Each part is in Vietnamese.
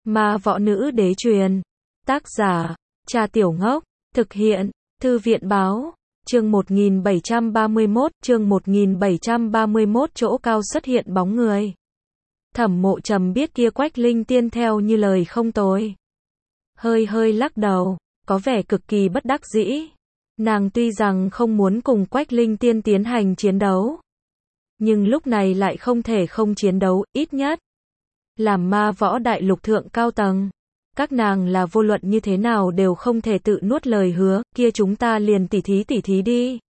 Ma võ nữ đế truyền. Tác giả, Cha Tiểu Ngốc. Thực hiện, Thư viện báo. Chương 1731, chương 1731 chỗ cao xuất hiện bóng người. Thẩm Mộ Trầm biết kia Quách Linh Tiên theo như lời không tồi. Hơi hơi lắc đầu, có vẻ cực kỳ bất đắc dĩ. Nàng tuy rằng không muốn cùng Quách Linh Tiên tiến hành chiến đấu, nhưng lúc này lại không thể không chiến đấu, ít nhất làm ma võ đại lục thượng cao tầng. Các nàng là vô luận như thế nào đều không thể tự nuốt lời hứa, kia chúng ta liền tỉ thí đi.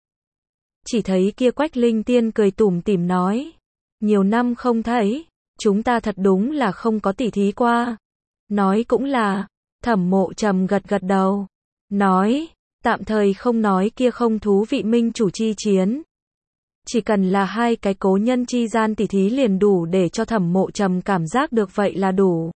Chỉ thấy kia Quách Linh Tiên cười tủm tỉm nói, nhiều năm không thấy, chúng ta thật đúng là không có tỉ thí qua. Nói cũng là, Thẩm Mộ Trầm gật gật đầu, nói, tạm thời không nói kia không thú vị minh chủ chi chiến. Chỉ cần là hai cái cố nhân chi gian tỉ thí liền đủ để cho Thẩm Mộ Trầm cảm giác được vậy là đủ.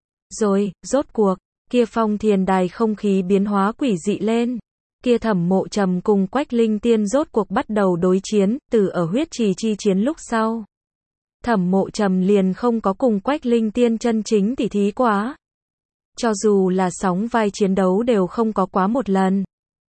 Rồi, rốt cuộc, kia Phong Thiền Đài không khí biến hóa quỷ dị lên. Kia Thẩm Mộ Trầm cùng Quách Linh Tiên rốt cuộc bắt đầu đối chiến, từ ở huyết trì chi chiến lúc sau. Thẩm Mộ Trầm liền không có cùng Quách Linh Tiên chân chính tỉ thí quá. Cho dù là sóng vai chiến đấu đều không có quá một lần.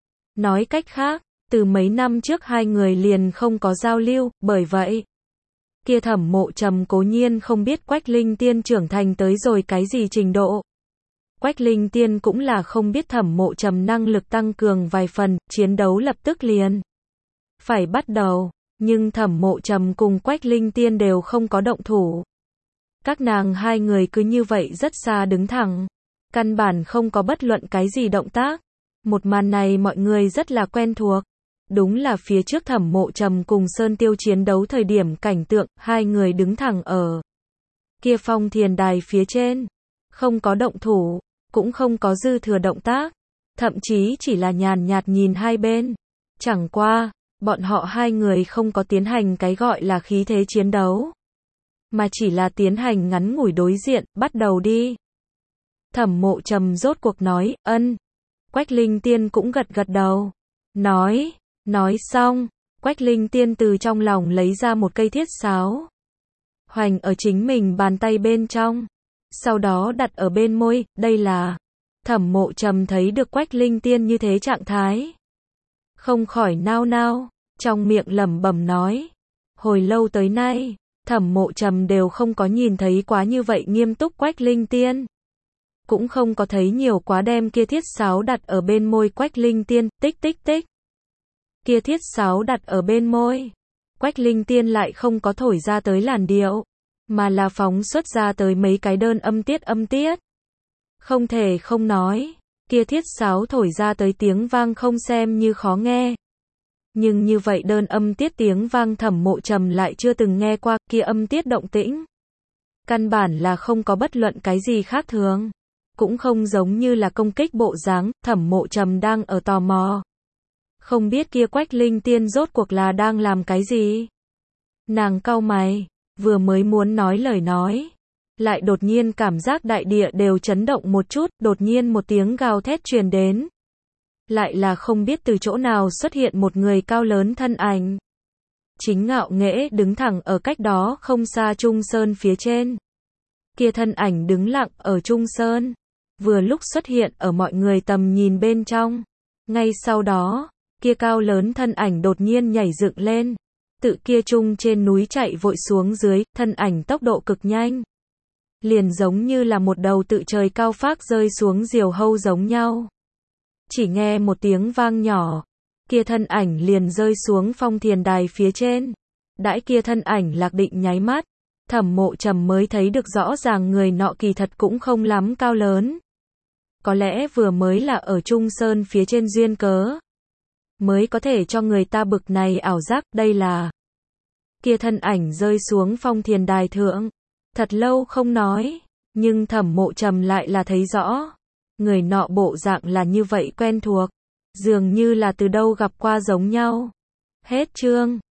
Nói cách khác, từ mấy năm trước hai người liền không có giao lưu, bởi vậy kia Thẩm Mộ Trầm cố nhiên không biết Quách Linh Tiên trưởng thành tới rồi cái gì trình độ. Quách Linh Tiên cũng là không biết Thẩm Mộ Trầm năng lực tăng cường vài phần, chiến đấu lập tức liền phải bắt đầu, nhưng Thẩm Mộ Trầm cùng Quách Linh Tiên đều không có động thủ. Các nàng hai người cứ như vậy rất xa đứng thẳng, căn bản không có bất luận cái gì động tác. Một màn này mọi người rất là quen thuộc. Đúng là phía trước Thẩm Mộ Trầm cùng Sơn Tiêu chiến đấu thời điểm cảnh tượng, hai người đứng thẳng ở kia Phong Thiền Đài phía trên, không có động thủ, cũng không có dư thừa động tác, thậm chí chỉ là nhàn nhạt nhìn hai bên. Chẳng qua, bọn họ hai người không có tiến hành cái gọi là khí thế chiến đấu, mà chỉ là tiến hành ngắn ngủi đối diện, bắt đầu đi. Thẩm Mộ Trầm rốt cuộc nói, ân. Quách Linh Tiên cũng gật gật đầu, nói xong, Quách Linh Tiên từ trong lòng lấy ra một cây thiết sáo, hoành ở chính mình bàn tay bên trong, sau đó đặt ở bên môi, đây là. Thẩm Mộ Trầm thấy được Quách Linh Tiên như thế trạng thái, không khỏi nao nao, trong miệng lẩm bẩm nói, hồi lâu tới nay, Thẩm Mộ Trầm đều không có nhìn thấy quá như vậy nghiêm túc Quách Linh Tiên. Cũng không có thấy nhiều quá đem kia thiết sáo đặt ở bên môi Quách Linh Tiên, tích tích tích. Kia thiết sáo đặt ở bên môi, Quách Linh Tiên lại không có thổi ra tới làn điệu, mà là phóng xuất ra tới mấy cái đơn âm tiết. Không thể không nói, kia thiết sáo thổi ra tới tiếng vang không xem như khó nghe. Nhưng như vậy đơn âm tiết tiếng vang Thẩm Mộ Trầm lại chưa từng nghe qua, kia âm tiết động tĩnh. Căn bản là không có bất luận cái gì khác thường. Cũng không giống như là công kích bộ dáng, Thẩm Mộ Trầm đang ở tò mò. Không biết kia Quách Linh Tiên rốt cuộc là đang làm cái gì? Nàng cau mày, vừa mới muốn nói lời nói, lại đột nhiên cảm giác đại địa đều chấn động một chút, đột nhiên một tiếng gào thét truyền đến. Lại là không biết từ chỗ nào xuất hiện một người cao lớn thân ảnh. Chính ngạo nghễ đứng thẳng ở cách đó không xa Trung Sơn phía trên. Kia thân ảnh đứng lặng ở Trung Sơn, vừa lúc xuất hiện ở mọi người tầm nhìn bên trong. Ngay sau đó, kia cao lớn thân ảnh đột nhiên nhảy dựng lên, tự kia trung trên núi chạy vội xuống dưới, thân ảnh tốc độ cực nhanh. Liền giống như là một đầu tự trời cao phác rơi xuống diều hâu giống nhau. Chỉ nghe một tiếng vang nhỏ, kia thân ảnh liền rơi xuống Phong Thiền Đài phía trên. Đãi kia thân ảnh lạc định nháy mắt, Thẩm Mộ Trầm mới thấy được rõ ràng người nọ kỳ thật cũng không lắm cao lớn. Có lẽ vừa mới là ở Trung Sơn phía trên duyên cớ, mới có thể cho người ta bực này ảo giác, đây là. Kia thân ảnh rơi xuống Phong Thiền Đài thượng, thật lâu không nói, nhưng Thẩm Mộ Trầm lại là thấy rõ. Người nọ bộ dạng là như vậy quen thuộc, dường như là từ đâu gặp qua giống nhau. Hết chương.